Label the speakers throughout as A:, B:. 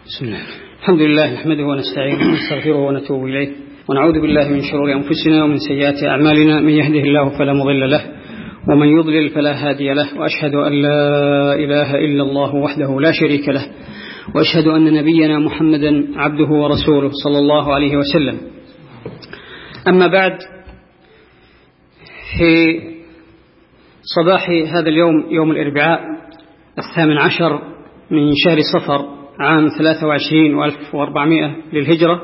A: بسم الله. الحمد لله نحمده ونستعينه ونستغفره ونتوب إليه ونعوذ بالله من شرور أنفسنا ومن سيئات أعمالنا، من يهده الله فلا مضل له ومن يضلل فلا هادي له، وأشهد أن لا إله إلا الله وحده لا شريك له، وأشهد أن نبينا محمدا عبده ورسوله صلى الله عليه وسلم. أما بعد، في صباح هذا اليوم، يوم الأربعاء 18 من شهر صفر عام 23,400 للهجرة،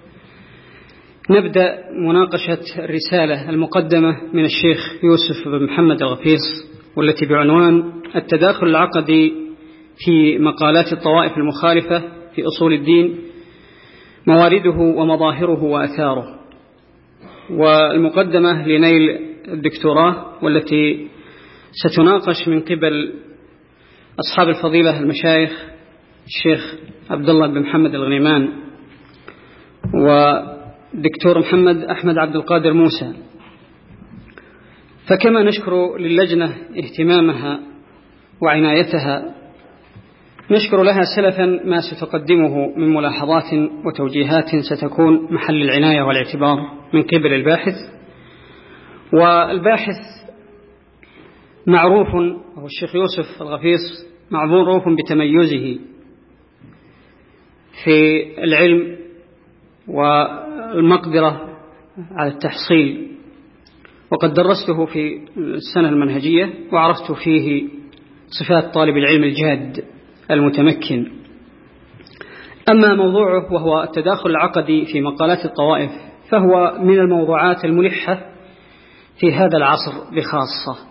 A: نبدأ مناقشة الرسالة المقدمة من الشيخ يوسف بن محمد الغفيص، والتي بعنوان التداخل العقدي في مقالات الطوائف المخالفة في أصول الدين، موارده ومظاهره وأثاره، والمقدمة لنيل الدكتوراه، والتي ستناقش من قبل أصحاب الفضيلة المشايخ الشيخ عبد الله بن محمد الغنيمان ودكتور محمد أحمد عبد القادر موسى. فكما نشكر للجنة اهتمامها وعنايتها، نشكر لها سلفا ما ستقدمه من ملاحظات وتوجيهات ستكون محل العناية والاعتبار من قبل الباحث. والباحث معروف، وهو الشيخ يوسف الغفيص، معروف بتميزه في العلم والمقدرة على التحصيل، وقد درسته في السنة المنهجية وعرفت فيه صفات طالب العلم الجاد المتمكن. أما موضوعه وهو التداخل العقدي في مقالات الطوائف، فهو من الموضوعات الملحة في هذا العصر بخاصة،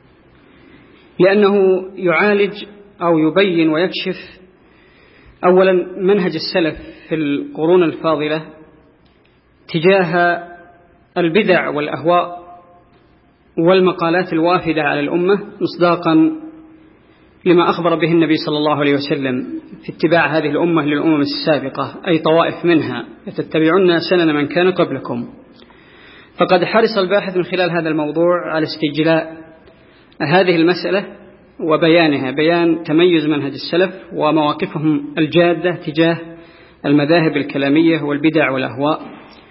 A: لأنه يعالج أو يبين ويكشف أولا منهج السلف في القرون الفاضلة تجاه البدع والأهواء والمقالات الوافدة على الأمة، مصداقا لما أخبر به النبي صلى الله عليه وسلم في اتباع هذه الأمة للأمم السابقة، أي طوائف منها لتتبعون سنن من كان قبلكم. فقد حرص الباحث من خلال هذا الموضوع على استجلاء هذه المسألة وبيانها، بيان تميز منهج السلف ومواقفهم الجادة تجاه المذاهب الكلامية والبدع والأهواء.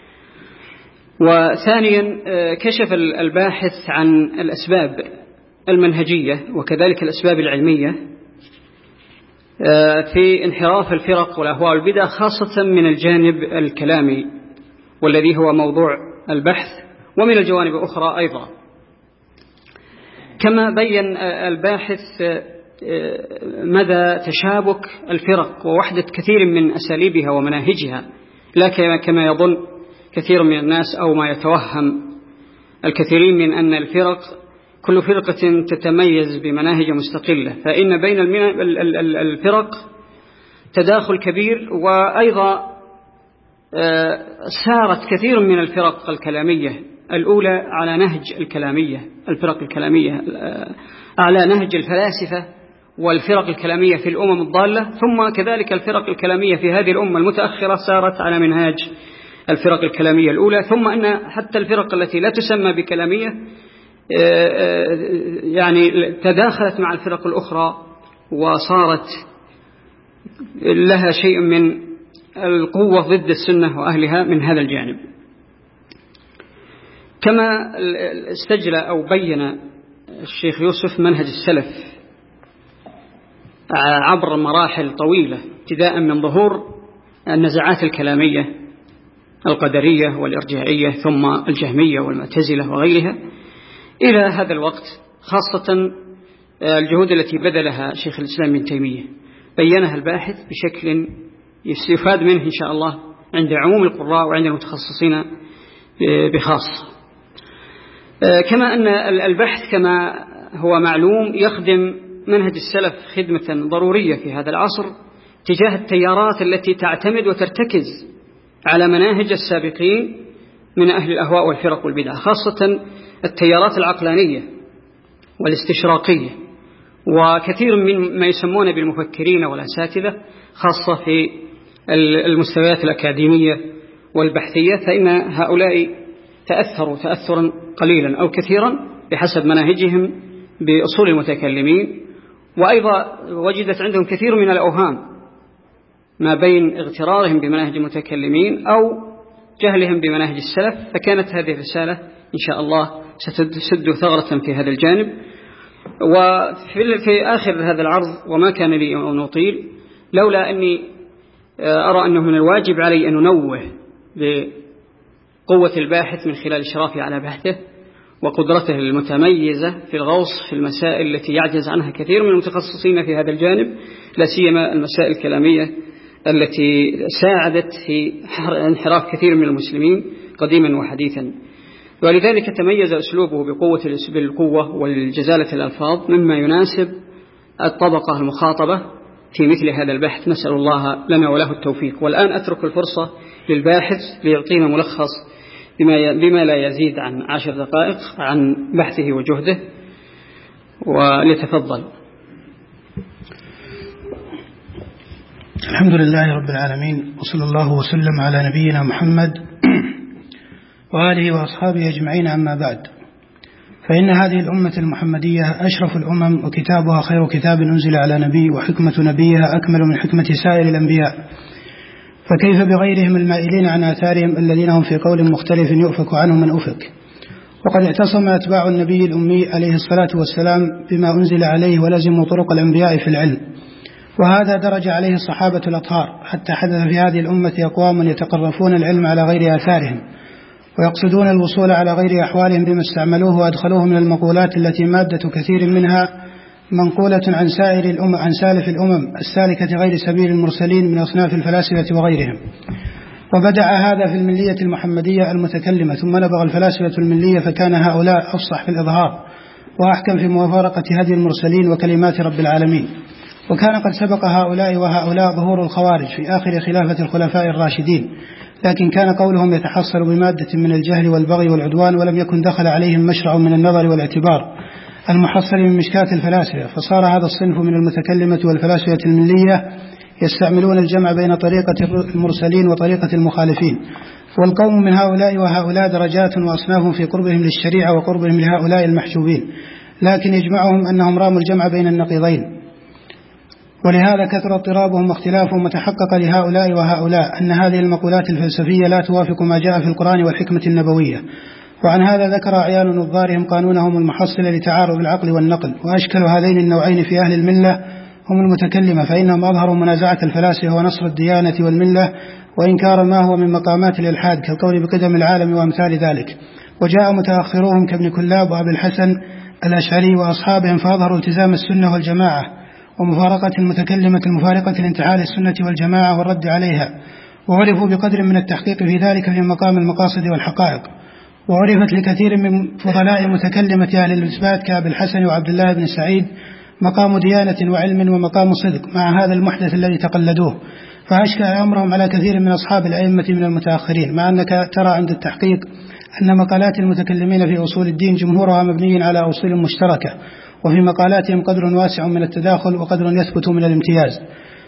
A: وثانيا، كشف الباحث عن الأسباب المنهجية وكذلك الأسباب العلمية في انحراف الفرق والأهواء والبدع، خاصة من الجانب الكلامي والذي هو موضوع البحث، ومن الجوانب الأخرى أيضا. كما بين الباحث مدى تشابك الفرق ووحدة كثير من أساليبها ومناهجها، لا كما يظن كثير من الناس أو ما يتوهم الكثيرين من أن الفرق كل فرقة تتميز بمناهج مستقلة، فإن بين الفرق تداخل كبير. وأيضا سارت كثير من الفرق الكلامية الأولى على نهج الكلامية، الفرق الكلامية على نهج الفلاسفة والفرق الكلامية في الأمم الضالة، ثم كذلك الفرق الكلامية في هذه الأمة المتأخرة سارت على منهاج الفرق الكلامية الأولى، ثم أن حتى الفرق التي لا تسمى بكلامية يعني تداخلت مع الفرق الأخرى وصارت لها شيء من القوة ضد السنة وأهلها من هذا الجانب. كما استجلى أو بين الشيخ يوسف منهج السلف عبر مراحل طويلة، ابتداء من ظهور النزعات الكلامية القدرية والإرجاعية، ثم الجهمية والمعتزلة وغيرها، إلى هذا الوقت، خاصة الجهود التي بذلها شيخ الإسلام ابن تيمية بينها الباحث بشكل يستفاد منه إن شاء الله عند عموم القراء وعند المتخصصين بخاصة. كما أن البحث كما هو معلوم يخدم منهج السلف خدمة ضرورية في هذا العصر تجاه التيارات التي تعتمد وترتكز على مناهج السابقين من أهل الأهواء والفرق والبدع، خاصة التيارات العقلانية والاستشراقية، وكثير من ما يسمون بالمفكرين والأساتذة، خاصة في المستويات الأكاديمية والبحثية، فإن هؤلاء تأثروا تأثرا قليلا أو كثيرا بحسب مناهجهم بأصول المتكلمين، وأيضا وجدت عندهم كثير من الأوهام ما بين اغترارهم بمناهج المتكلمين أو جهلهم بمناهج السلف، فكانت هذه الرسالة إن شاء الله ستسد ثغرة في هذا الجانب. وفي آخر هذا العرض، وما كان لي أن نطيل لولا أني أرى أنه من الواجب علي أن ننوه بقوة الباحث من خلال إشرافي على بحثه وقدرته المتميزة في الغوص في المسائل التي يعجز عنها كثير من المتخصصين في هذا الجانب، لا سيما المسائل الكلامية التي ساعدت في انحراف كثير من المسلمين قديما وحديثا. ولذلك تميز أسلوبه بالقوة والجزالة الألفاظ مما يناسب الطبقة المخاطبة في مثل هذا البحث. نسأل الله لنا وله التوفيق. والآن أترك الفرصة للباحث ليعطينا ملخص بما لا يزيد عن 10 دقائق عن بحثه وجهده، وليتفضل.
B: الحمد لله رب العالمين، وصلى الله وسلم على نبينا محمد وآله وأصحابه أجمعين. أما بعد، فإن هذه الأمة المحمدية أشرف الأمم، وكتابها خير كتاب أنزل على نبي، وحكمة نبيها أكمل من حكمة سائر الأنبياء، فكيف بغيرهم المائلين عن آثارهم الذين هم في قول مختلف يؤفك عنه من أفك. وقد اعتصم أتباع النبي الأمي عليه الصلاة والسلام بما أنزل عليه ولزموا طرق الأنبياء في العلم، وهذا درج عليه الصحابة الأطهار، حتى حدث في هذه الأمة أقوام يتقرفون العلم على غير آثارهم، ويقصدون الوصول على غير أحوالهم بما استعملوه وأدخلوه من المقولات التي مادة كثير منها منقولة عن سالف الأمم السالكة غير سبيل المرسلين من أصناف الفلاسفة وغيرهم. وبدأ هذا في الملية المحمدية المتكلمة، ثم نبغ الفلاسفة الملية، فكان هؤلاء أفصح في الإظهار وأحكم في مفارقة هدي المرسلين وكلمات رب العالمين. وكان قد سبق هؤلاء وهؤلاء ظهور الخوارج في آخر خلافة الخلفاء الراشدين، لكن كان قولهم يتحصل بمادة من الجهل والبغي والعدوان، ولم يكن دخل عليهم مشرع من النظر والاعتبار المحصل من مشكاة الفلاسفة، فصار هذا الصنف من المتكلمة والفلاسفة الملية يستعملون الجمع بين طريقة المرسلين وطريقة المخالفين. والقوم من هؤلاء وهؤلاء درجات وأصناف في قربهم للشريعة وقربهم لهؤلاء المحجوبين، لكن يجمعهم أنهم راموا الجمع بين النقيضين، ولهذا كثر اضطرابهم واختلافهم. وتحقق لهؤلاء وهؤلاء أن هذه المقولات الفلسفية لا توافق ما جاء في القرآن والحكمة النبوية. وعن هذا ذكر أعيان نظارهم قانونهم المحصل لتعارض العقل والنقل. وأشكل هذين النوعين في أهل الملة هم المتكلمة، فإنهم أظهروا منازعة الفلاسفة ونصر الديانة والملة وإنكار ما هو من مقامات الإلحاد كالقول بقدم العالم وأمثال ذلك. وجاء متأخروهم كابن كلاب وأبي الحسن الأشعري وأصحابهم فأظهروا التزام السنة والجماعة ومفارقة المتكلمة المفارقة لانتحال السنة والجماعة والرد عليها، وعرفوا بقدر من التحقيق في ذلك في مقام المقاصد والحقائق. وعرفت لكثير من فضلاء متكلمة أهل الإثبات كأبي الحسن وعبد الله بن سعيد مقام ديانة وعلم ومقام صدق مع هذا المحدث الذي تقلدوه، فأشكل أمرهم على كثير من أصحاب الأئمة من المتأخرين، مع أنك ترى عند التحقيق أن مقالات المتكلمين في أصول الدين جمهورها مبني على أصول مشتركة، وفي مقالاتهم قدر واسع من التداخل وقدر يثبت من الامتياز.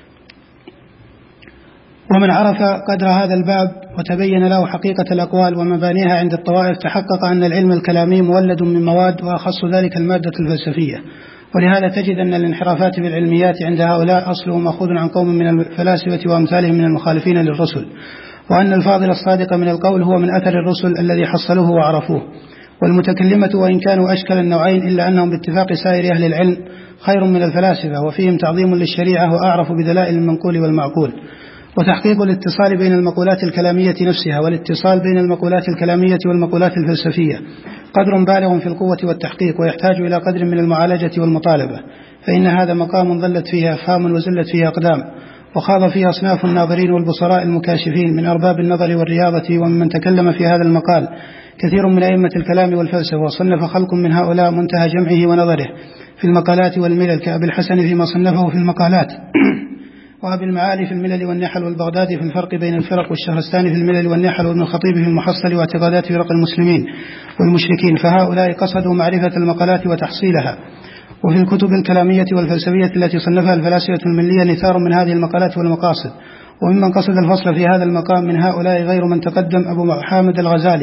B: ومن عرف قدر هذا الباب وتبين له حقيقة الأقوال ومبانيها عند الطوائف تحقق أن العلم الكلامي مولد من مواد، وأخص ذلك المادة الفلسفية. ولهذا تجد أن الانحرافات في العلميات عند هؤلاء أصله مأخوذ عن قوم من الفلاسفة وأمثالهم من المخالفين للرسل، وأن الفاضل الصادق من القول هو من أثر الرسل الذي حصلوه وعرفوه. والمتكلمة وإن كانوا أشكل النوعين إلا أنهم باتفاق سائر أهل العلم خير من الفلاسفة، وفيهم تعظيم للشريعة وأعرف بدلائل المنقول والمعقول. وتحقيق الاتصال بين المقولات الكلامية نفسها والاتصال بين المقولات الكلامية والمقولات الفلسفية قدر بالغ في القوة والتحقيق، ويحتاج إلى قدر من المعالجة والمطالبة، فإن هذا مقام ظلت فيه أفهام وزلت فيه أقدام، وخاض فيه أصناف الناظرين والبصراء المكاشفين من أرباب النظر والرياضة. ومن تكلم في هذا المقال كثير من أئمة الكلام والفلسفة، وصنف خلق من هؤلاء منتهى جمعه ونظره في المقالات والملل كأبي الحسن فيما صنفه في المقالات، وأبي المعالي في الملل والنحل، والبغدادي في الفرق بين الفرق، والشهرستاني في الملل والنحل، وابن الخطيب في المحصل واعتقادات فرق المسلمين والمشركين. فهؤلاء قصدوا معرفة المقالات وتحصيلها. وفي الكتب الكلامية والفلسفية التي صنفها الفلاسفة الملية نثار من هذه المقالات والمقاصد. وممن قصد الفصل في هذا المقام من هؤلاء غير من تقدم أبو حامد الغزالي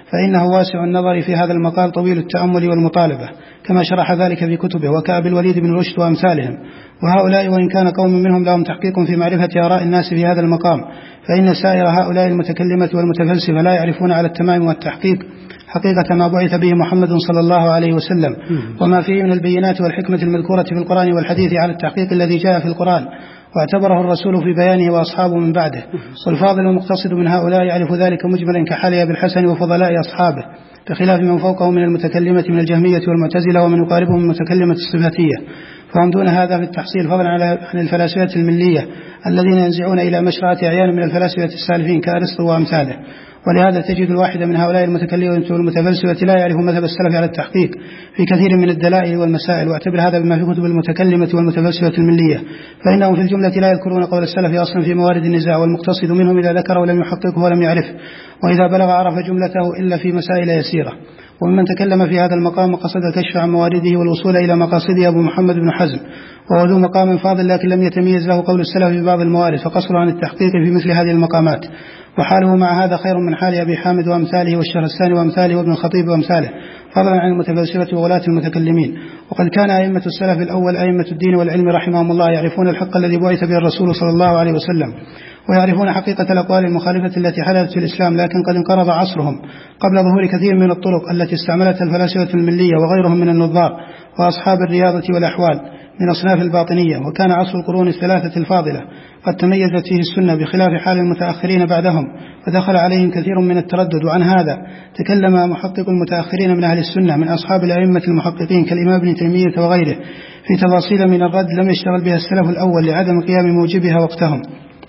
B: فإنه واسع النظر في هذا المقال طويل التأمل والمطالبة، كما شرح ذلك في كتبه وكأبي الوليد بن رشد وأمثالهم. وهؤلاء وإن كان قوم منهم لهم تحقيق في معرفة آراء الناس في هذا المقام، فإن سائر هؤلاء المتكلمة والمتفلسفة لا يعرفون على التمام والتحقيق حقيقة ما بعث به محمد صلى الله عليه وسلم، وما فيه من البينات والحكمة المذكورة في القرآن والحديث على التحقيق الذي جاء في القرآن واعتبره الرسول في بيانه وأصحابه من بعده. والفاضل المقتصد من هؤلاء يعرف ذلك مجملا كحال أبي الحسن وفضلاء أصحابه، بخلاف من فوقه من المتكلمة من الجهمية والمعتزلة ومن يقاربهم من المتكلمة الصفاتية، فهم دون هذا في التحصيل، فضلا عن الفلاسفة الملية الذين ينزعون إلى مشرعة أعيان من الفلاسفة السالفين كأرسطو وأمثاله. ولهذا تجد الواحد من هؤلاء المتكلمين والمتفلسفة لا يعرف مذهب السلف على التحقيق في كثير من الدلائل والمسائل، واعتبر هذا بما في كتب المتكلمة والمتفلسفة الملية، فإنهم في الجملة لا يذكرون قول السلف أصلا في موارد النزاع، والمقتصد منهم إذا ذكره ولم يحققه ولم يعرفه، وإذا بلغ عرف جملته إلا في مسائل يسيرة. وممن تكلم في هذا المقام وقصد الكشف عن موارده والوصول إلى مقاصده أبو محمد بن حزم، وهو ذو مقام فاضل لكن لم يتميز له قول السلف في بعض الموارد، فقصره عن التحقيق في مثل هذه المقامات. وحاله مع هذا خير من حال أبي حامد وأمثاله والشهرستاني وأمثاله وابن الخطيب وأمثاله، فضلا عن المتفلسفة وغلاة المتكلمين. وقد كان أئمة السلف الأول أئمة الدين والعلم رحمهم الله يعرفون الحق الذي بعث به الرسول صلى الله عليه وسلم، ويعرفون حقيقة الأقوال المخالفة التي حدثت في الإسلام، لكن قد انقرض عصرهم قبل ظهور كثير من الطرق التي استعملتها الفلاسفة الملية وغيرهم من النظار وأصحاب الرياضة والأحوال من أصناف الباطنية. وكان عصر القرون الثلاثة الفاضلة قد تميزت فيه السنة بخلاف حال المتأخرين بعدهم، فدخل عليهم كثير من التردد. وعن هذا تكلم محقق المتأخرين من أهل السنة من أصحاب الأئمة المحققين كالإمام ابن تيمية وغيره في تفاصيل من الرد لم يشتغل بها السلف الأول لعدم قيام موجبها وقتهم.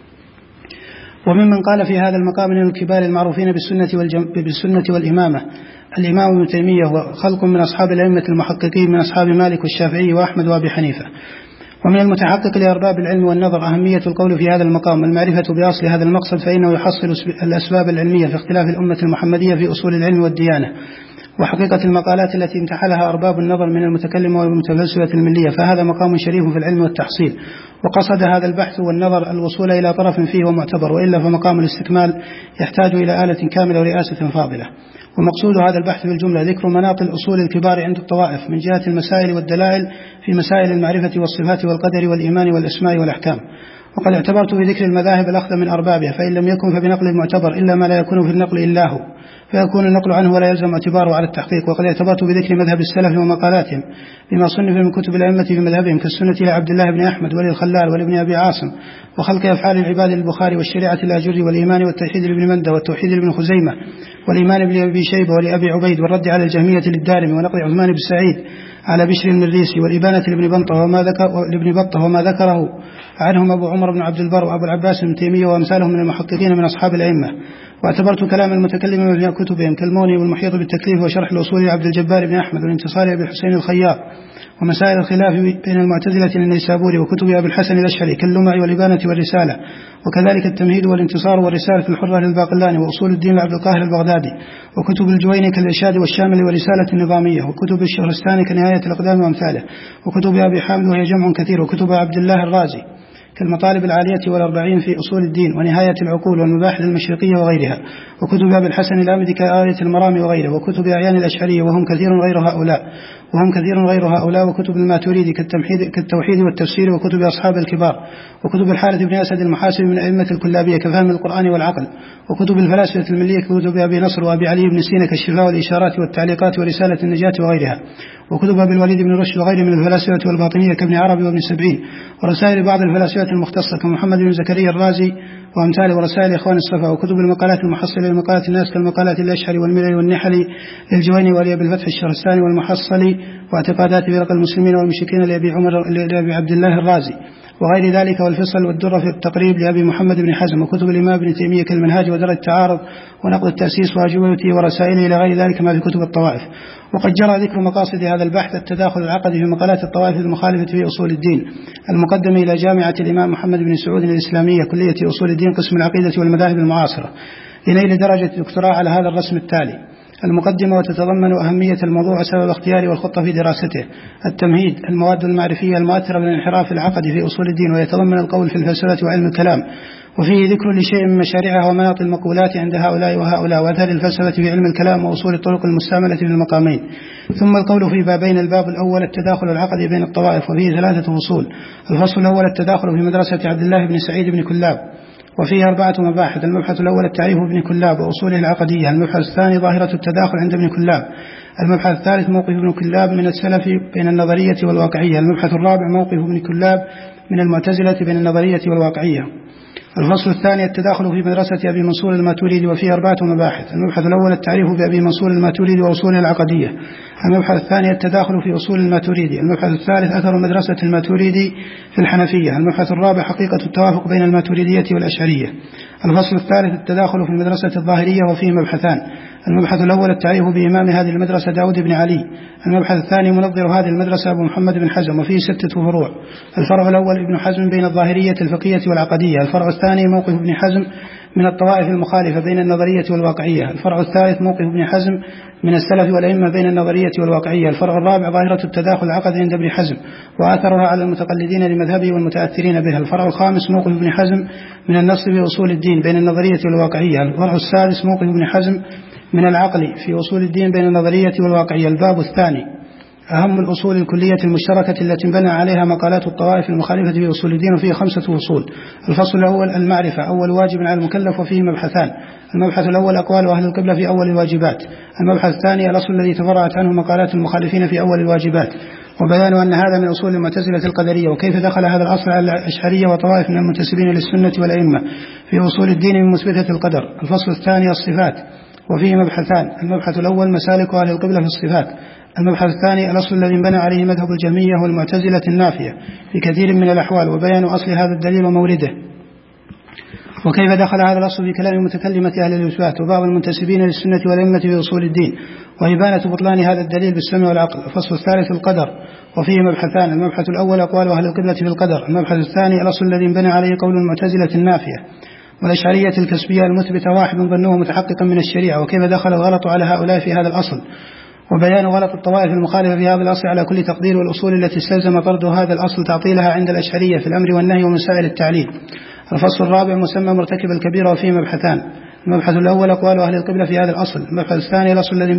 B: وممن قال في هذا المقام من الكبار المعروفين بالسنة والإمامة الإمام ابن تيمية وخلق من أصحاب الأئمة المحققين من أصحاب مالك والشافعي وأحمد وأبي حنيفة. ومن المتحقق لأرباب العلم والنظر أهمية القول في هذا المقام المعرفة بأصل هذا المقصد، فإنه يحصل الأسباب العلمية في اختلاف الأمة المحمدية في أصول العلم والديانة وحقيقة المقالات التي امتحلها أرباب النظر من المتكلمة والمتفلسفة الملية، فهذا مقام شريف في العلم والتحصيل. وقصد هذا البحث والنظر الوصول إلى طرف فيه ومعتبر، وإلا فمقام الاستكمال يحتاج إلى آلة كاملة ورئاسة فاضلة. ومقصود هذا البحث في الجملة ذكر مناط الأصول الكبار عند الطوائف من جهة المسائل والدلائل في مسائل المعرفة والصفات والقدر والإيمان والأسماء والأحكام. وقد اعتبرت بذكر المذاهب الأخذ من أربابها، فإن لم يكن فبنقل المعتبر إلا ما لا يكون في النقل إلا هو، فيكون النقل عنه ولا يلزم اعتباره على التحقيق. وقد اعتبرت بذكر مذهب السلف ومقالاتهم بما صنف من كتب الأئمة في مذهبهم كالسنة لعبد الله بن أحمد وللخلال ولابن أبي عاصم، وخلق أفعال العباد للبخاري، والشريعة الآجري، والإيمان والتوحيد لابن مندة، والتوحيد لابن خزيمة، والإيمان لابي شيبة ولأبي عبيد، والرد على الجهمية للدارمي، ونقل عثمان بن سعيد على بشر المريسي، والإبانة لابن بطة وما ذكره عنهم أبو عمر بن عبد البر وأبو العباس بن تيمية وأمثالهم من المحققين من أصحاب الأئمة. واعتبرت كلام المتكلمين في كتبهم كالموني والمحيط بالتكليف وشرح الأصول لعبد الجبار بن أحمد، والانتصار لأبي الحسين الخياط، ومسائل الخلاف بين المعتزلة النيسابوري، وكتب أبي الحسن الأشعري كاللمع والإبانة والرسالة، وكذلك التمهيد والانتصار والرسالة الحرة للباقلاني، وأصول الدين لعبد القاهر البغدادي، وكتب الجويني كالإرشاد والشامل ورسالة النظامية، وكتب الشهرستاني كنهاية الأقدام وأمثاله، وكتب أبي حامد وهي جمع كثير، وكتب عبد الله الرازي كالمطالب العالية والأربعين في أصول الدين، ونهاية العقول، والمباحث المشرقية وغيرها، وكتب أبي الحسن الآمدي كآية المرام وغيره، وكتب أعيان الأشعرية وهم كثير غير هؤلاء، وكتب الماتريدي كالتوحيد والتفسير، وكتب أصحاب الكبار، وكتب الحارث بن أسد المحاسب من أئمة الكلابية كفهم القرآن والعقل، وكتب الفلاسفة الملية ككتب أبي نصر وأبي علي بن سينا كالشفاء والإشارات والتعليقات ورسالة النجاة وغيرها، وكتب أبي الوليد بن رشد وغيره من الفلاسفة والباطنية كابن عربي وابن سبعين، ورسائل بعض الفلاسفة المختصة كمحمد بن زكريا الرازي وأمثاله، ورسائل إخوان الصفا، وكتب المقالات المحصلة لمقالات الناس كالمقالات الأشعري والملل والنحلي للجويني ولأبي الفتح الشهرستاني والمحصلي، واعتقادات فرق المسلمين والمشركين لأبي عبد الله الرازي وغير ذلك، والفصل والدرة في التقريب لأبي محمد بن حزم، وكتب الإمام ابن تيمية كالمنهاج ودرء التعارض ونقد التأسيس وأجوبته ورسائله إلى غير ذلك ما في كتب الطوائف. وقد جرى ذكر مقاصد هذا البحث التداخل العقدي في مقالات الطوائف المخالفة في أصول الدين المقدمة إلى جامعة الإمام محمد بن سعود الإسلامية كلية أصول الدين قسم العقيدة والمذاهب المعاصرة، لنيل درجة الدكتوراه على هذا الرسم التالي: المقدمة، وتتضمن أهمية الموضوع وسبب اختياره والخطة في دراسته. التمهيد، المواد المعرفية المؤثرة للانحراف العقدي في أصول الدين، ويتضمن القول في الفلسفة وعلم الكلام، وفيه ذكر لشيء من مشاريعها ومناط المقولات عند هؤلاء وهؤلاء، وأثر الفلسفة في علم الكلام، وأصول الطرق المستعملة في المقامين. ثم القول في بابين: الباب الأول التداخل العقدي بين الطوائف، وفيه 3 فصول. الفصل الأول التداخل في مدرسة عبد الله بن سعيد بن كلاب، وفيه 4 مباحث. المبحث الأول التعريف بابن كلاب وأصوله العقدية. المبحث الثاني ظاهرة التداخل عند ابن كلاب. المبحث الثالث موقف ابن كلاب من السلف بين النظرية والواقعية. المبحث الرابع موقف ابن كلاب من المعتزلة بين النظرية والواقعية. الفصل الثاني التداخل في مدرسة أبي منصور الماتريدي، وفيه 4 مباحث. المبحث الأول التعريف بأبي منصور الماتريدي وأصوله العقدية. المبحث الثاني التداخل في أصول الماتريدي. المبحث الثالث أثر مدرسة الماتريدي في الحنفية. المبحث الرابع حقيقة التوافق بين الماتريدية والأشعرية. الفصل الثالث التداخل في مدرسة الظاهرية، وفيه مبحثان. المبحث الأول التعريف بإمام هذه المدرسة داود بن علي. المبحث الثاني منظر هذه المدرسة أبو محمد بن حزم، وفيه 6 فروع. الفرع الأول ابن حزم بين الظاهرية الفقهية والعقدية. الفرع الثاني موقف ابن حزم من الطوائف المخالفة بين النظرية والواقعية. الفرع الثالث موقف ابن حزم من السلف والأئمة بين النظرية والواقعية. الفرع الرابع ظاهرة التداخل العقدي عند ابن حزم وآثرها على المتقلدين لمذهبه والمتأثرين بها. الفرع الخامس موقف ابن حزم من النص في أصول الدين بين النظرية والواقعية. الفرع السادس موقف ابن حزم من العقل في أصول الدين بين النظرية والواقعية. الباب الثاني أهم الأصول الكلية المشتركة التي بنى عليها مقالات الطوائف المخالفة في أصول الدين، وفيه 5 فصول. الفصل الأول المعرفة، أول واجب على المكلف، وفيه مبحثان. المبحث الأول أقوال أهل القبلة في أول الواجبات. المبحث الثاني الأصل الذي تفرعت عنه مقالات المخالفين في أول الواجبات، وبيان أن هذا من أصول المعتزلة القدرية، وكيف دخل هذا الأصل على الأشعرية وطوائف من المنتسبين للسنة والأئمة في أصول الدين من مثبتة القدر. الفصل الثاني الصفات، وفيه مبحثان. المبحث الأول مسالك أهل القبلة في الصفات. المبحث الثاني الأصل الذي بنى عليه مذهب الجهمية والمعتزلة النافية في كثير من الأحوال، وبيان أصل هذا الدليل ومورده، وكيف دخل هذا الأصل في كلام متكلمة أهل الإثبات وبعض المنتسبين للسنة والأئمة في أصول الدين، وإبانة بطلان هذا الدليل بالسمع والعقل. الفصل الثالث القدر، وفيه مبحثان. المبحث الأول أقوال أهل القبلة في القدر. المبحث الثاني الأصل الذي بنى عليه قول المعتزلة النافية والأشعرية الكسبية المثبتة واحد ظنه متحققا من الشريعة، وكيف دخل الغلط على هؤلاء في هذا الأصل، وبيان غلط الطوائف المخالفة في هذا الأصل على كل تقدير، والأصول التي استلزم طرد هذا الأصل تعطيلها عند الأشعرية في الأمر والنهي ومسائل التعليل. الفصل الرابع مسمى مرتكب الكبيرة، وفيه مبحثان. المبحث الأول أقوال أهل القبلة في هذا الأصل. المبحث الثاني الأصل الذي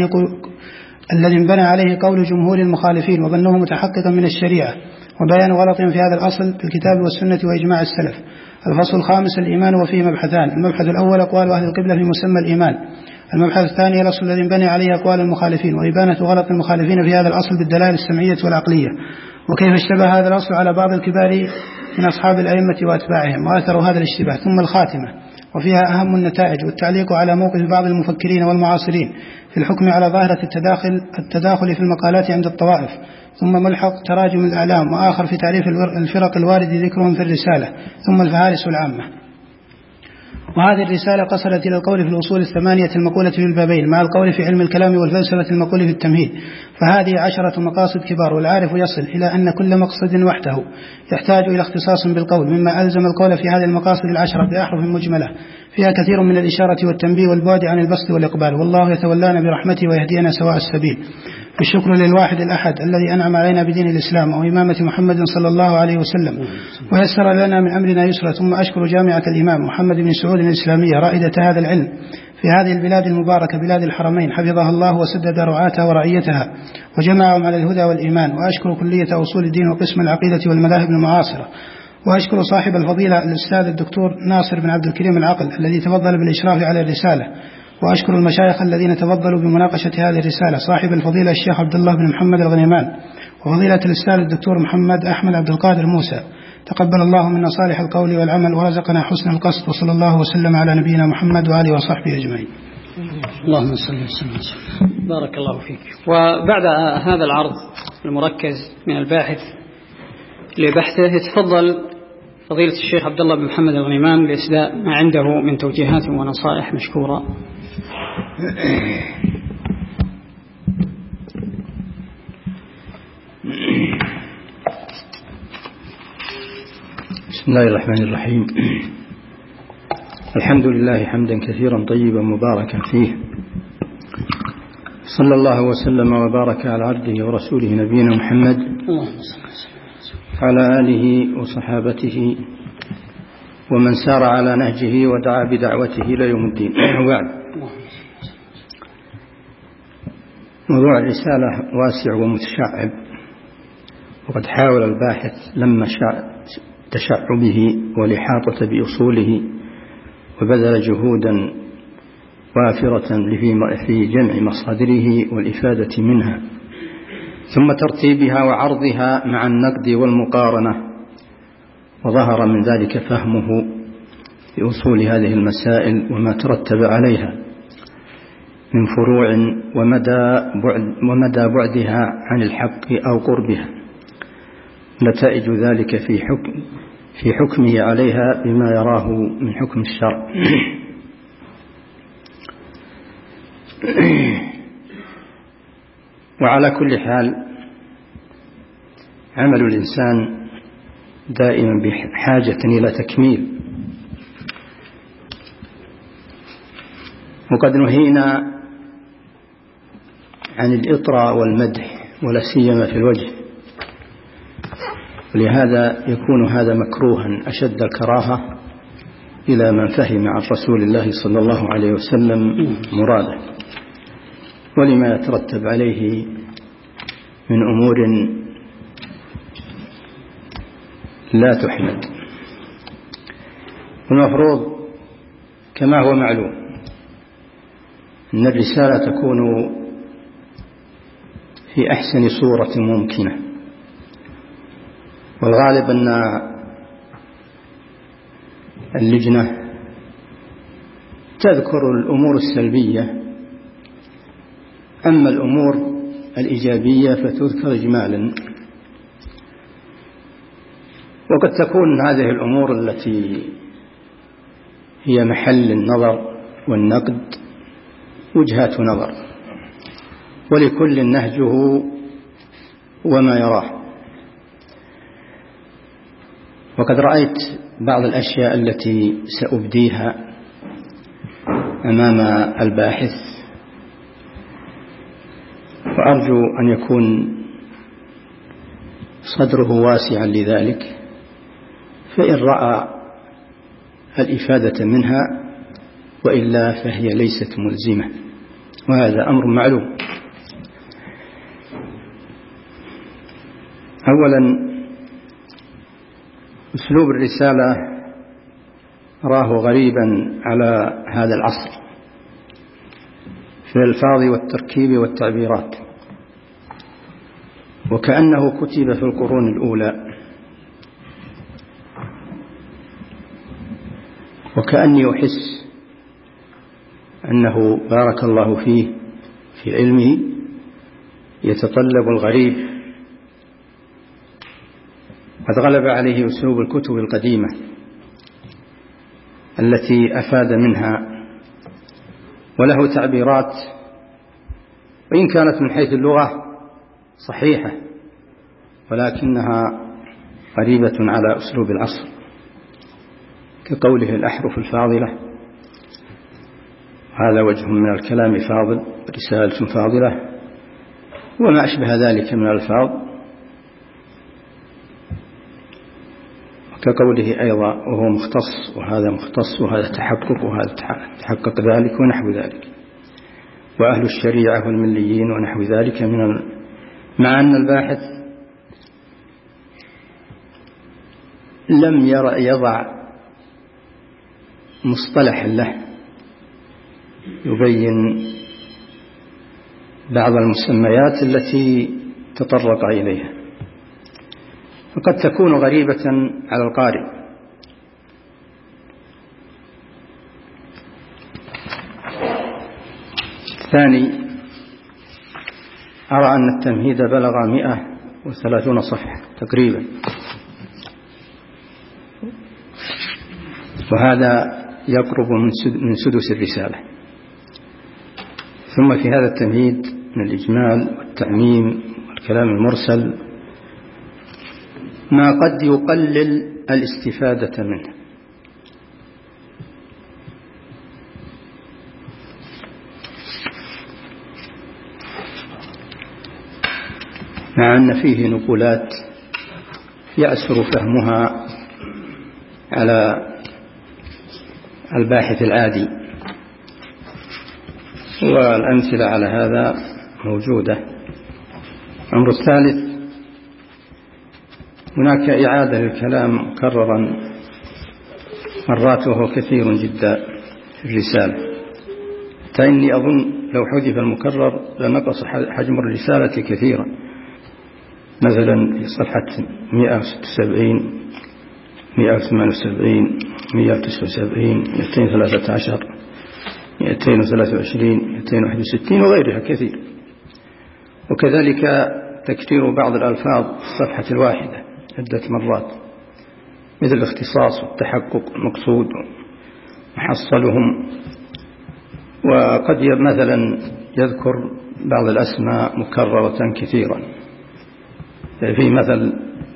B: بنى عليه قول جمهور المخالفين وظنه متحققا من الشريعة، وبيان غلطهم في هذا الأصل في الكتاب والسنة وإجماع السلف. الفصل الخامس الإيمان، وفيه مبحثان. المبحث الأول أقوال أهل القبلة في مسمى الإيمان. المبحث الثاني الأصل الذي بنى عليه أقوال المخالفين وإبانة غلط المخالفين في هذا الأصل بالدلائل السمعية والعقلية، وكيف اشتبه هذا الأصل على بعض الكبار من أصحاب الأئمة وأتباعهم وآثروا هذا الاشتباه. ثم الخاتمة، وفيها أهم النتائج والتعليق على موقف بعض المفكرين والمعاصرين في الحكم على ظاهرة التداخل في المقالات عند الطوائف. ثم ملحق تراجم الأعلام، وآخر في تعريف الفرق الوارد ذكرهم في الرسالة. ثم الفهارس العامة. وهذه الرسالة قصرت إلى القول في الأصول 8 المقولة في البابين، مع القول في علم الكلام والفلسفة المقول في التمهيد. فهذه 10 مقاصد كبار، والعارف يصل إلى أن كل مقصد وحده يحتاج إلى اختصاص بالقول، مما ألزم القول في هذه المقاصد 10 بأحرف مجملة فيها كثير من الإشارة والتنبيه والبعد عن البسط والإقبال، والله يتولانا برحمته ويهدينا سواء السبيل. بالشكر للواحد الأحد الذي أنعم علينا بدين الإسلام وإمامة محمد صلى الله عليه وسلم، ويسر لنا من أمرنا يسرا. ثم أشكر جامعة الإمام محمد بن سعود الإسلامية رائدة هذا العلم في هذه البلاد المباركة بلاد الحرمين، حفظها الله وسدد رعاتها ورعيتها وجمعهم على الهدى والإيمان. وأشكر كلية أصول الدين وقسم العقيدة والمذاهب المعاصرة. وأشكر صاحب الفضيلة الأستاذ الدكتور ناصر بن عبد الكريم العقل الذي تفضل بالإشراف على الرسالة. وأشكر المشايخ الذين تفضلوا بمناقشة هذه الرسالة، صاحب الفضيلة الشيخ عبد الله بن محمد الغنيمان، وفضيلة الأستاذ الدكتور محمد أحمد عبد القادر موسى. تقبل الله منا صالح القول والعمل ورزقنا حسن القصد، وصلى الله وسلم على نبينا محمد وآله وصحبه أجمعين.
A: اللهم صل وسلم. بارك الله فيك. وبعد هذا العرض المركز من الباحث لبحثه، يتفضل فضيلة الشيخ عبد الله بن محمد الغنيمان لإسداء ما عنده من توجيهات ونصائح مشكورة.
C: بسم الله الرحمن الرحيم. الحمد لله حمدا كثيرا طيبا مباركا فيه، صلى الله وسلم وبارك على عبده ورسوله نبينا محمد على آله وصحابته ومن سار على نهجه ودعا بدعوته إلى يوم الدين. وبعد، موضوع الرسالة واسع ومتشعب، وقد حاول الباحث لما تشعبه والإحاطة بأصوله وبذل جهودا وافرة في جمع مصادره والإفادة منها، ثم ترتيبها وعرضها مع النقد والمقارنة، وظهر من ذلك فهمه لأصول هذه المسائل وما ترتب عليها من فروع ومدى بعدها عن الحق أو قربها، نتائج ذلك في حكمه عليها بما يراه من حكم الشرع. وعلى كل حال، عمل الإنسان دائما بحاجة إلى تكميل، وقد نهينا عن الإطراء والمدح ولا سيما في الوجه، ولهذا يكون هذا مكروها أشد الكراهة إلى من فهم عن رسول الله صلى الله عليه وسلم مراده، ولما يترتب عليه من أمور لا تحمد. المفروض كما هو معلوم أن الرسالة تكون في أحسن صورة ممكنة، والغالب أن اللجنة تذكر الأمور السلبية، أما الأمور الإيجابية فتذكر إجمالا. وقد تكون هذه الأمور التي هي محل النظر والنقد وجهات نظر، ولكل نهجه وما يراه. وقد رأيت بعض الأشياء التي سأبديها أمام الباحث، وأرجو أن يكون صدره واسعا لذلك، فإن رأى الإفادة منها، وإلا فهي ليست ملزمة، وهذا أمر معلوم. أولا، أسلوب الرسالة راه غريبا على هذا العصر في الألفاظ والتركيب والتعبيرات، وكأنه كتب في القرون الأولى، وكأني أحس أنه بارك الله فيه في علمه يتطلب الغريب. قد غلب عليه أسلوب الكتب القديمة التي أفاد منها، وله تعبيرات وإن كانت من حيث اللغة صحيحة، ولكنها قريبة على أسلوب العصر، كقوله الأحرف الفاضلة، هذا وجه من الكلام فاضل، رسالة فاضلة، وما أشبه ذلك من الألفاظ، كقوله أيضا وهو مختص، وهذا مختص، وهذا تحقق، وهذا تحقق ذلك، ونحو ذلك، وأهل الشريعة والمليين ونحو ذلك مع أن الباحث لم يضع مصطلحا له يبين بعض المسميات التي تطرق إليها، فقد تكون غريبة على القارئ. ثاني، أرى أن التمهيد بلغ 130 صفحة تقريبا، وهذا يقرب من سدس الرسالة. ثم في هذا التمهيد من الإجمال والتعميم والكلام المرسل ما قد يقلل الاستفادة منه، مع أن فيه نقولات يأسر فهمها على الباحث العادي، والأمثلة على هذا موجودة. الأمر الثالث، هناك إعادة للكلام مكررا مرات وهو كثير جدا في الرسالة، فإني أظن لو حذف المكرر لنقص حجم الرسالة كثيرا. مثلا في صفحة 176 178 179 213 223 261 وغيرها كثير. وكذلك تكرير بعض الألفاظ في الصفحة الواحدة عدة مرات، مثل الاختصاص والتحقق المقصود ومحصلهم. وقد مثلا يذكر بعض الأسماء مكررة كثيرا، في مثل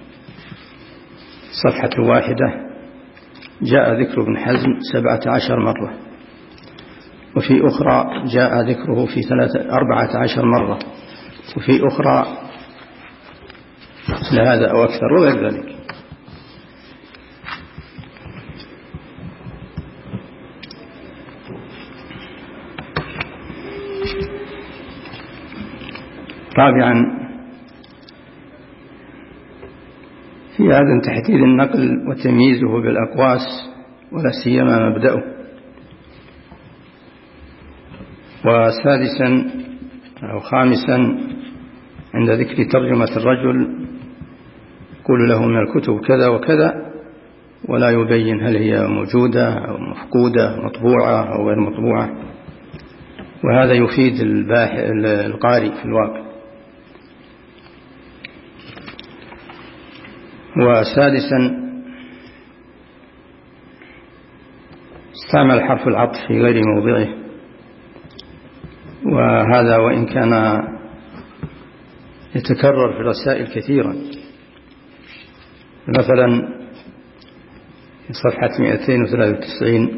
C: صفحة واحدة جاء ذكر ابن حزم 17 مرة، وفي أخرى جاء ذكره في 14 مرة، وفي أخرى مثل هذا أو أكثر وغير ذلك. رابعا، في هذا تحديد النقل وتمييزه بالأقواس، ولا سيما مبدأه. وسادسا أو خامسا، عند ذكر ترجمة الرجل يقول له من الكتب كذا وكذا، ولا يبين هل هي موجودة أو مفقودة مطبوعة أو غير مطبوعة، وهذا يفيد القارئ في الواقع. وسادسا، استعمل حرف العطف في غير موضعه، وهذا وإن كان يتكرر في الرسائل كثيرا. مثلا في صفحة 293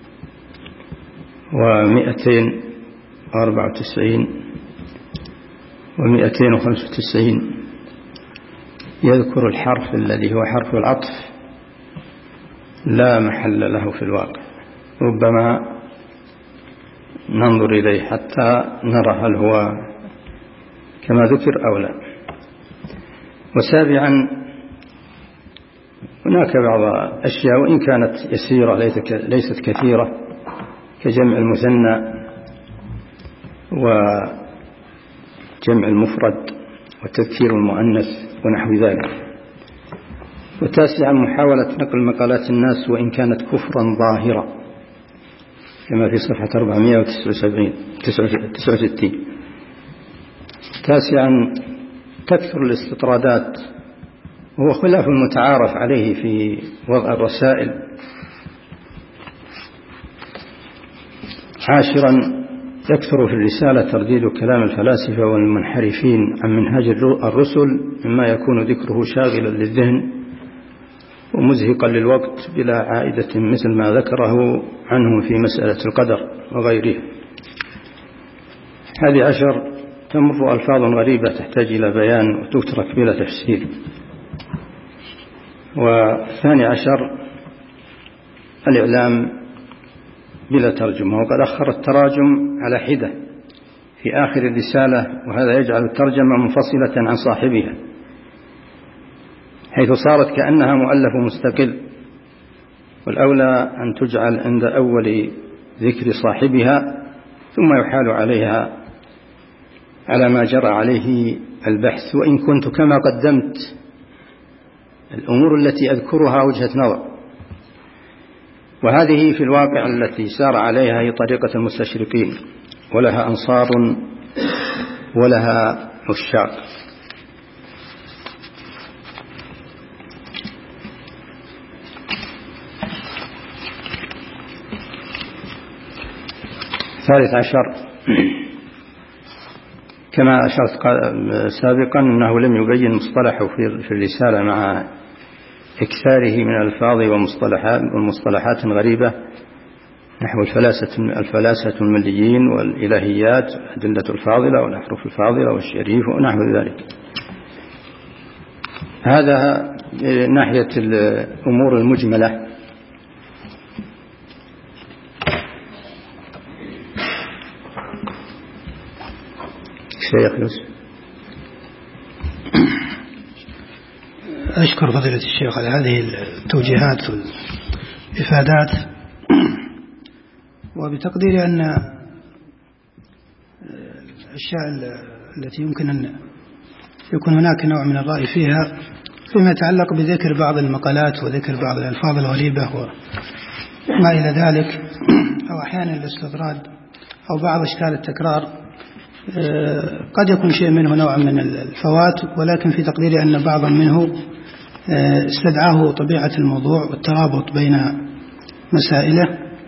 C: و294 و295 يذكر الحرف الذي هو حرف العطف لا محل له في الواقع، ربما ننظر إليه حتى نرى هل هو كما ذكر أو لا. وسابعا، هناك بعض أشياء وإن كانت يسيرة ليست كثيرة، كجمع المثنى وجمع المفرد وتذكير المؤنث ونحو ذلك. وتاسعا، محاولة نقل مقالات الناس وإن كانت كفرا ظاهرا، كما في صفحة 469. تاسعا، تكثر الاستطرادات، وهو خلاف المتعارف عليه في وضع الرسائل. عاشرا، يكثر في الرسالة ترديد كلام الفلاسفة والمنحرفين عن منهاج الرسل، مما يكون ذكره شاغلا للذهن ومزهقا للوقت بلا عائدة، مثل ما ذكره عنهم في مسألة القدر وغيرها. 11، تمر ألفاظ غريبة تحتاج إلى بيان وتترك بلا تفسير. 12، الإعلام بلا ترجمة، وقد أخر التراجم على حدة في آخر الرسالة، وهذا يجعل الترجمة منفصلة عن صاحبها، حيث صارت كأنها مؤلف مستقل، والأولى أن تجعل عند أول ذكر صاحبها، ثم يحال عليها على ما جرى عليه البحث. وإن كنت كما قدمت الأمور التي أذكرها وجهة نظر، وهذه في الواقع التي سار عليها هي طريقة المستشرقين، ولها أنصار ولها عشاق. ثالث عشر، كما أشرت سابقا أنه لم يبين مصطلحه في الرسالة، مع إكثاره من الألفاظ والمصطلحات غريبة نحو الفلاسة المليين والإلهيات والأدلة الفاضلة والأحرف الفاضلة والشريف ونحو ذلك. هذا من ناحية الأمور المجملة. شيخ يوسف.
B: أشكر فضيلة الشيخ على هذه التوجيهات والإفادات، وبتقديري أن الأشياء التي يمكن أن يكون هناك نوع من الرأي فيها فيما يتعلق بذكر بعض المقالات وذكر بعض الألفاظ الغريبة وما إلى ذلك، أو أحيانا الاستطراد أو بعض أشكال التكرار، قد يكون شيء منه نوع من الفوات، ولكن في تقديري أن بعضا منه استدعاه طبيعة الموضوع والترابط بين مسائله،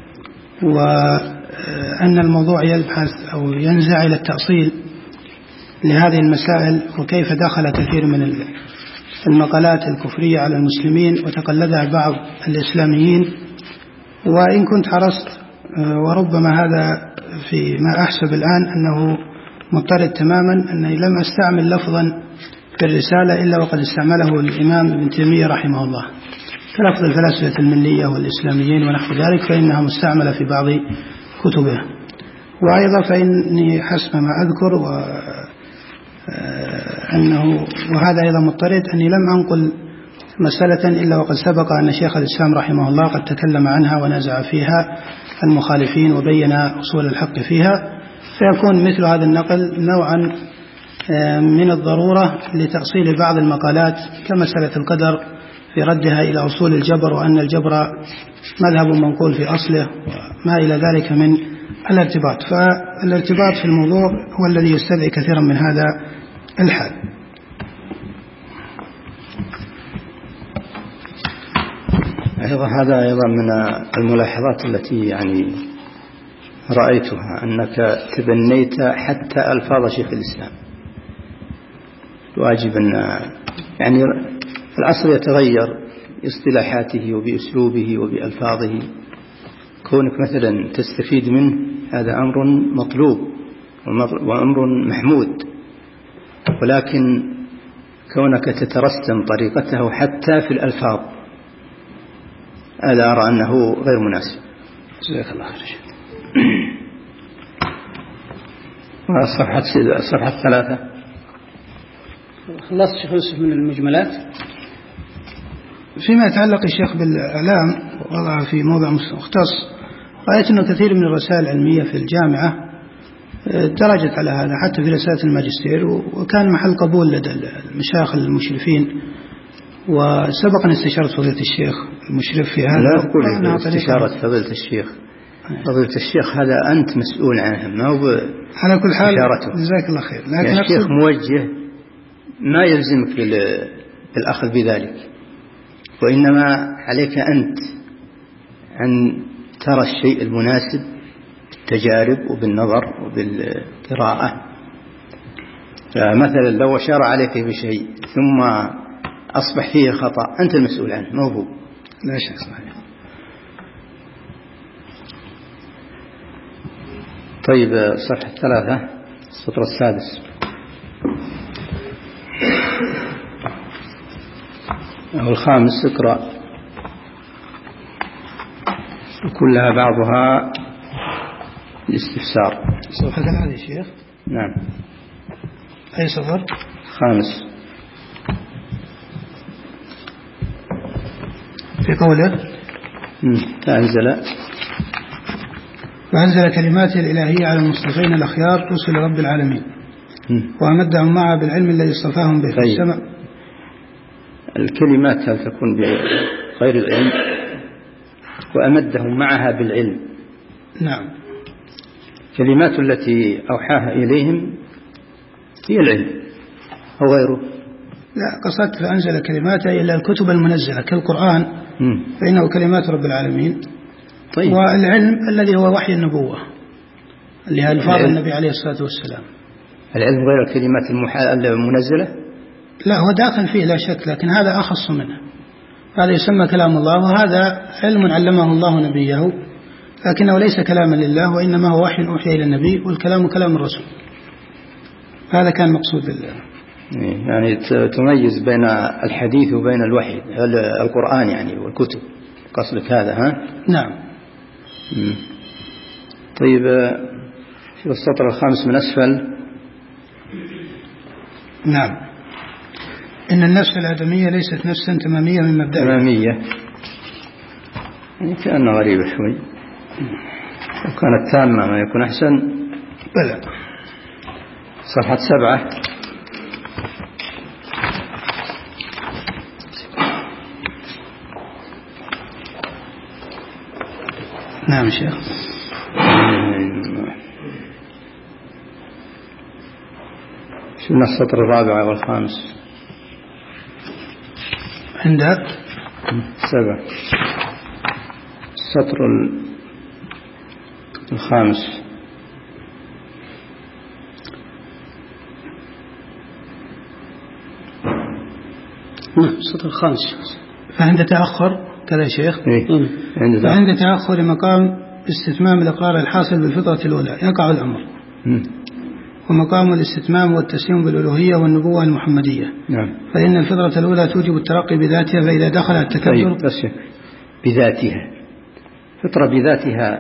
B: وأن الموضوع يبحث أو ينزع إلى التأصيل لهذه المسائل، وكيف دخل كثير من المقالات الكفرية على المسلمين وتقلدها بعض الإسلاميين. وإن كنت حرصت، وربما هذا في ما أحسب الآن أنه مضطرد تماما، أنني لم أستعمل لفظا في الرسالة إلا وقد استعمله الإمام ابن تيمية رحمه الله كلفظ الفلاسفة الملية والإسلاميين ونحو ذلك، فإنها مستعملة في بعض كتبه. وأيضا فإني حسب ما أذكر وهذا أيضا مضطرد أني لم أنقل مسألة إلا وقد سبق أن شيخ الإسلام رحمه الله قد تكلم عنها ونزع فيها المخالفين وبين أصول الحق فيها، فيكون مثل هذا النقل نوعا من الضرورة لتأصيل بعض المقالات كمسألة القدر في ردها إلى أصول الجبر، وأن الجبر مذهب منقول في أصله وما إلى ذلك من الارتباط. فالارتباط في الموضوع هو الذي يستدعي كثيرا من هذا الحال.
C: هذا أيضا من الملاحظات التي يعني رأيتها، أنك تبنيت حتى ألفاظ شيخ الإسلام. واجب أن يعني العصر يتغير باصطلاحاته وبأسلوبه وبألفاظه، كونك مثلا تستفيد منه هذا أمر مطلوب وأمر محمود، ولكن كونك تترسم طريقته حتى في الألفاظ هذا أرى أنه غير مناسب.
B: جزاك الله خير.
C: الصفحة 3
A: خلصت شيخ يوسف من المجملات.
B: فيما يتعلق الشيخ بالإعلام وضع في موضع مختص، رأيت أنه كثير من الرسائل العلمية في الجامعة درجت على هذا حتى في رسالة الماجستير، وكان محل قبول لدى المشايخ المشرفين. وسبق أن استشارت فضيلة الشيخ المشرف في هذا.
C: لا أقول استشارة فضيلة الشيخ، فضيلة الشيخ هذا أنت مسؤول عنه، ما هو
B: على كل حال. جزاك الله خير.
C: لكن الشيخ موجه، ما يلزمك بالأخذ بذلك، وإنما عليك أنت أن ترى الشيء المناسب بالتجارب وبالنظر وبالقراءة. فمثلا لو أشار عليك بشيء ثم أصبح فيه خطأ أنت المسؤول عنه، ما هو.
B: لا شك صحيح.
C: طيب صفحة 3 السطر 6 أو 5 اقرأ كلها بعضها الاستفسار.
B: صفحة هذه يا شيخ؟
C: نعم.
B: أي سطر؟
C: 5
B: في قوله فأنزل كلماته الإلهية على المصطفين الأخيار رسل رب العالمين وأمدهم معها بالعلم الذي اصطفاهم به في السماء.
C: الكلمات هل تكون بغير العلم؟ وأمدهم معها بالعلم.
B: نعم.
C: كلمات التي أوحاها إليهم هي العلم أو غيره؟
B: لا، قصدت فأنزل كلماته إلى الكتب المنزلة كالقرآن فإنه كلمات رب العالمين.
C: طيب.
B: والعلم الذي هو وحي النبوة اللي هي ألفاظ النبي عليه الصلاة والسلام.
C: العلم غير الكلمات المنزلة؟
B: لا، هو داخل فيه لا شك، لكن هذا أخص منه. هذا يسمى كلام الله، وهذا علم علمه الله نبيه، لكنه ليس كلاما لله، وإنما هو وحي أوحي إلى النبي، والكلام كلام الرسول. هذا كان مقصود بالله.
C: يعني تميز بين الحديث وبين الوحي القرآن يعني والكتب، قصدك هذا؟ ها
B: نعم.
C: طيب في السطر الخامس من أسفل.
B: نعم. إن النفس الآدمية ليست نفسا تمامية من مبدأها.
C: تمامية يعني كأنه غريبة شوي، لو كانت تامة ما يكون أحسن.
B: بلى.
C: صفحة 7.
B: نعم شيخ.
C: شو السطر الرابع والخامس؟
B: عندها
C: 7 السطر الخامس.
A: نعم السطر الخامس.
B: فعند تأخر كذا يا شيخ. فعند تأخر مقام استتمام الإقرار الحاصل بالفطرة الأولى يقع الأمر. ومقام الاستتمام والتسليم بالألوهية والنبوة المحمدية.
C: نعم.
B: فإن الفطرة الأولى توجب الترقي بذاتها، فإذا دخل التكبر.
C: بس بذاتها، فطرة بذاتها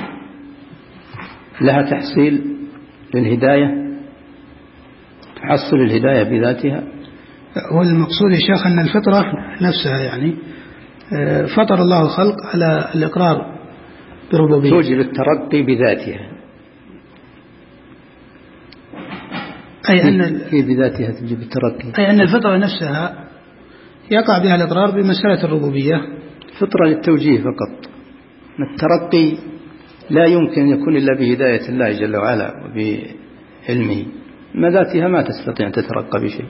C: لها تحصيل للهداية، تحصل الهداية بذاتها.
B: هو المقصود يا شيخ أن الفطرة نفسها يعني فطر الله الخلق على الإقرار بربوبية،
C: توجب الترقي بذاتها.
B: أي أن
C: في بذاتها توجب الترقي،
B: أي أن الفطرة نفسها يقع بها الإقرار بمسألة الربوبية.
C: فطرة للتوجيه فقط. الترقي لا يمكن أن يكون إلا بهداية الله جل وعلا وبعلمه، ما ذاتها ما تستطيع أن تترقى بشيء.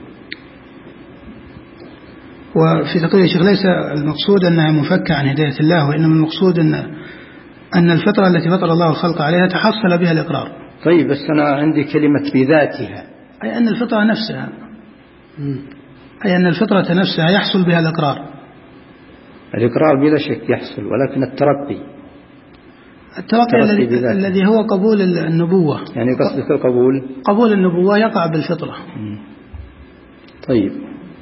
B: وفي تقرير الشيخ ليس المقصود أنها مفكة عن هداية الله، وإنما المقصود أن الفطرة التي فطر الله الخلق عليها تحصل بها الإقرار.
C: طيب بس أنا عندي كلمة بذاتها،
B: أي أن الفطرة نفسها، أي أن الفطرة نفسها يحصل بها الإقرار.
C: الإقرار بلا شك يحصل، ولكن الترقي
B: الذي هو قبول النبوة،
C: يعني قصدك القبول،
B: قبول النبوة يقع بالفطرة.
C: طيب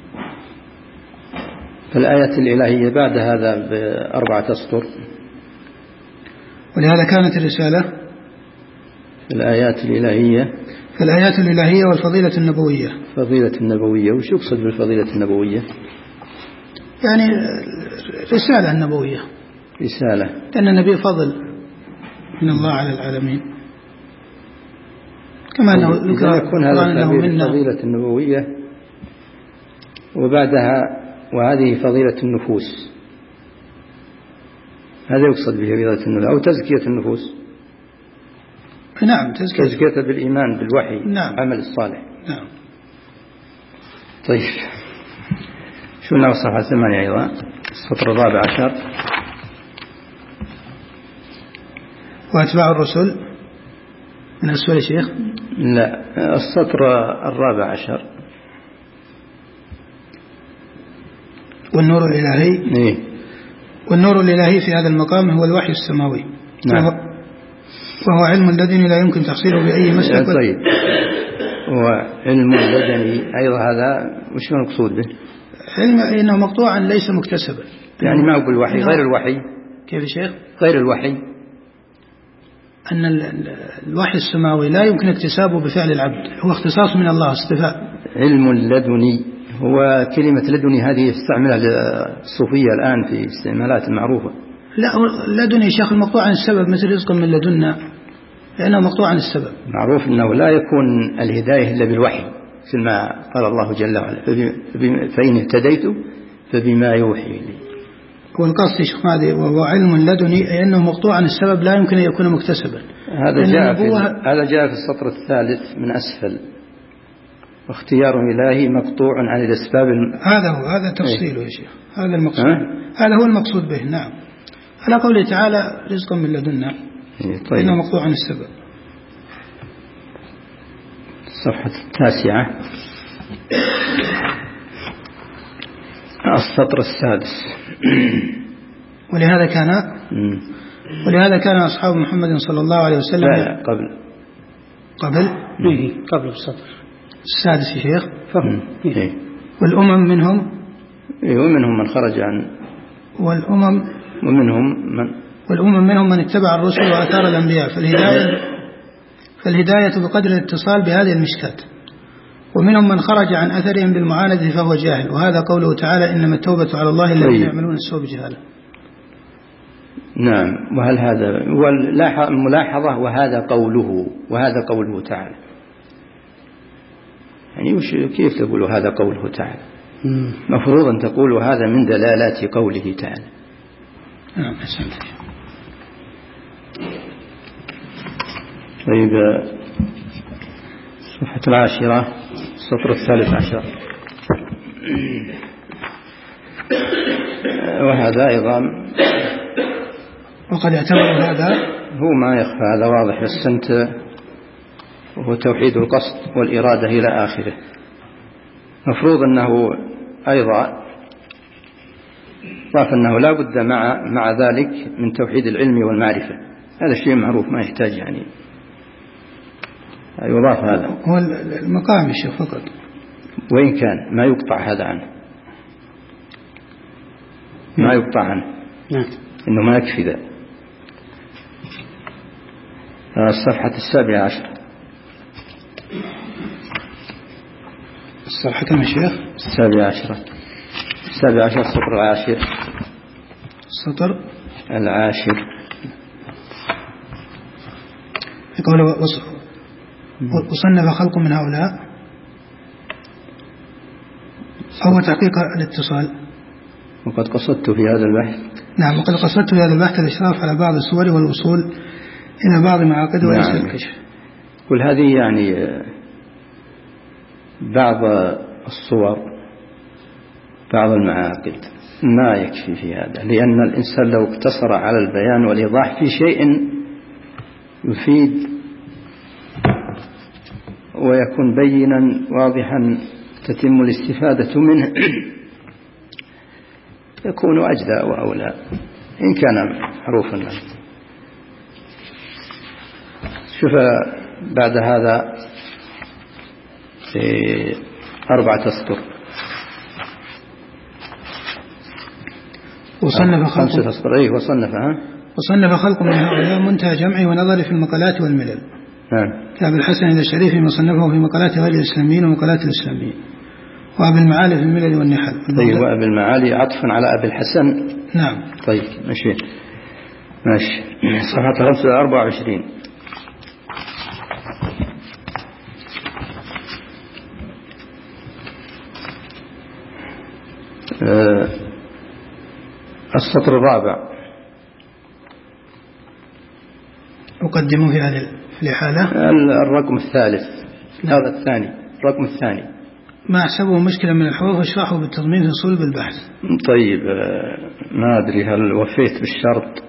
C: فالآية الإلهية بعد هذا ب4 أسطر،
B: ولهذا كانت الرسالة
C: الآيات الإلهية،
B: فالآيات الإلهية والفضيلة النبوية.
C: فضيلة النبوية، وش يقصد بالفضيلة النبوية؟
B: يعني رسالة النبوية،
C: رسالة،
B: لأن النبي فضل من الله على العالمين، كما أنه
C: يكون هذا الفضيلة النبوية وبعدها وهذه فضيلة النفوس، هذا يقصد به فضيلة النفوس أو تزكية النفوس.
B: نعم
C: تزكية بالإيمان بالوحي.
B: نعم.
C: عمل الصالح.
B: نعم.
C: طيب شو نوع صفحة 8 أيضا السطر 14.
B: وأتباع الرسل من أسفل يا شيخ.
C: لا السطر 14.
B: والنور الإلهي.
C: إيه؟
B: والنور الإلهي في هذا المقام هو الوحي السماوي.
C: نعم.
B: وهو علم لدني لا يمكن تحصيله بأي مسلك.
C: طيب وعلم لدني أيضا هذا وش المقصود به؟
B: علم إنه مقطوعا ليس مكتسبا،
C: يعني ما هو بالوحي، غير الوحي.
B: كيف يا شيخ؟
C: غير الوحي،
B: أن الوحي السماوي لا يمكن اكتسابه بفعل العبد، هو اختصاص من الله، استفاء.
C: علم لدني، هو كلمة لدني هذه يستعملها الصوفية الآن في استعمالات معروفة.
B: لا لدني يا شيخ المقطوع عن السبب، مثل رزق من لدنا، لأنه مقطوع عن السبب.
C: معروف أنه لا يكون الهداية إلا بالوحي، مثل ما قال الله جل وعلا فإن اهتديت فبما يوحي لي.
B: والقصد يا شيخ ماذا وهو علم لدني، أي أنه مقطوع عن السبب لا يمكن أن يكون مكتسبا.
C: هذا جاء في السطر الثالث من أسفل، واختيار إلهي مقطوع عن الأسباب.
B: هذا تفصيله يا شيخ، هذا المقصود. هذا هو المقصود به. نعم. على قوله تعالى رزقا من لدنا،
C: طيب.
B: إنه مقطوع عن السبب.
C: الصفحة 9 السطر السادس.
B: ولهذا كان أصحاب محمد صلى الله عليه وسلم.
C: لا قبل
B: قبل السطر. السادس يا شيخ.
C: فهم.
B: والأمم منهم
C: ومنهم من خرج عن
B: والأمم منهم من اتبع الرسل وآثار الأنبياء، فالهداية بقدر الاتصال بهذه المشكات. ومنهم من خرج عن أثرهم بالمعاندة فهو جاهل، وهذا قوله تعالى إنما التوبة على الله الذين يعملون السوء بجهالة.
C: نعم. وهل هذا الملاحظة وهذا قوله تعالى، يعني كيف تقول هذا قوله تعالى؟ مفروض أن تقول هذا من دلالات قوله تعالى.
B: نعم.
C: طيب، صفحة 10 السطر 13. وهذا أيضا
B: وقد اعتبر هذا
C: هو ما يخفى، هذا واضح، بس أنت وهو توحيد القصد والإرادة إلى آخره. مفروض أنه أيضا ضاف أنه لا بد مع ذلك من توحيد العلم والمعرفة. هذا شيء معروف ما يحتاج يعني يضاف. هذا
B: هو المقام الشيخ فقط،
C: وإن كان ما يقطع هذا عنه، ما يقطع عنه.
A: نعم.
C: إنه ما يكفي ذا. الصفحة 17.
B: الصفحة كم يا شيخ؟
C: 17 السطر 10.
B: السطر
C: 10
B: في قوله وصنف خلق من هؤلاء، أو تحقيق الاتصال.
C: وقد قصدت في هذا البحث.
B: نعم. وقد قصدت في هذا البحث الإشراف على بعض الصور والوصول إلى بعض معاقد وليس الكشف.
C: كل هذه يعني بعض الصور بعض المعاقد ما يكفي في هذا، لأن الإنسان لو اقتصر على البيان والإيضاح في شيء يفيد ويكون بينا واضحا تتم الاستفادة منه يكون أجدى وأولى إن كان معروفا. شوف بعد هذا في 4 أسطر
B: وصنف خلق
C: 5 أسطر.
B: وصنف خلق من هؤلاء منتهى جمعي ونظري في المقالات والملل.
C: نعم.
B: كأبي الحسن الشريف فيما صنفه في مقالات غير الإسلاميين ومقالات الإسلاميين، وأبي المعالي في الملل والنحل.
C: طيب، وأبي المعالي عطفا على أبي الحسن.
B: نعم.
C: طيب ماشي. صفحة 24. السطر 4
B: أقدمه في هذه الحالة
C: الرقم الثالث. هذا الثاني، الرقم الثاني.
B: ما أحسبه مشكلة من الحروف واشرحه بالتضمين في صلب البحث.
C: طيب، ما أدري هل وفيت بالشرط؟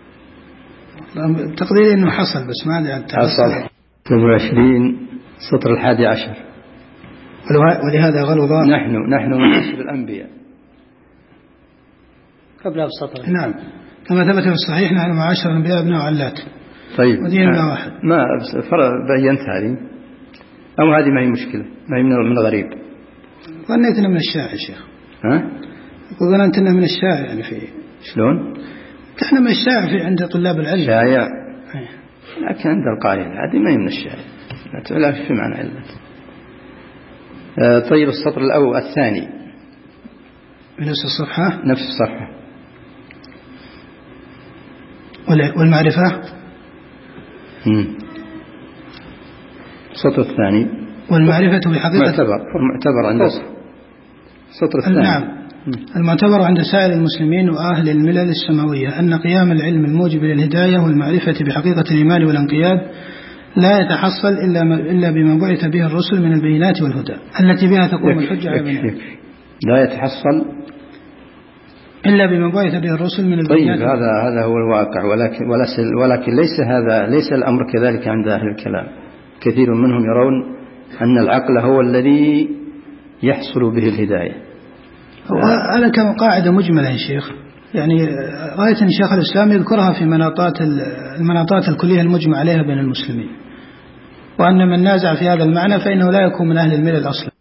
B: تقديري أنه حصل، بس ما أدري.
C: حصل. 27 سطر 11.
B: ولهذا غلظ
C: نحن من حسب الأنبياء
A: قبل السطر.
B: نعم. كما ثبت في الصحيح نحن معاشر الأنبياء ابناء علات.
C: طيب،
B: وديننا واحد.
C: ما بينت هذه أو هذه ما هي مشكلة، ما هي من الغريب.
B: ظنيت أنه من الشائع شيخ. ظننت أنه من الشائع يعني في.
C: شلون؟
B: كان من الشائع في عند طلاب العلم.
C: شائع. لكن عند القارئ هذه ما هي من الشائع، لا في معنى علة. طيب، السطر الأول الثاني
B: من نفس الصفحة.
C: نفس الصفحة.
B: والمعرفة.
C: السطر الثاني.
B: والمعرفة بحقيقة
C: معتبر عند السطر الثاني.
B: نعم. المعتبر عند سائر المسلمين وأهل الملل السماوية أن قيام العلم الموجب للهداية والمعرفة بحقيقة الإيمان والانقياد لا يتحصل إلا بما بعث به الرسل من البينات والهدى التي بها تقوم الحجة على بناء.
C: لا يتحصل
B: إلا بما بعث به الرسل من البينات.
C: طيب، هذا هو الواقع، ولكن ليس الأمر كذلك عند أهل الكلام. كثير منهم يرون أن العقل هو الذي يحصل به الهداية.
B: هذا كما قاعدة مجملة يا شيخ، يعني غاية أن شيخ الإسلام يذكرها في المناطات الكلية المجمع عليها بين المسلمين. وأن من نازع في هذا المعنى فإنه لا يكون من أهل الملل أصلا.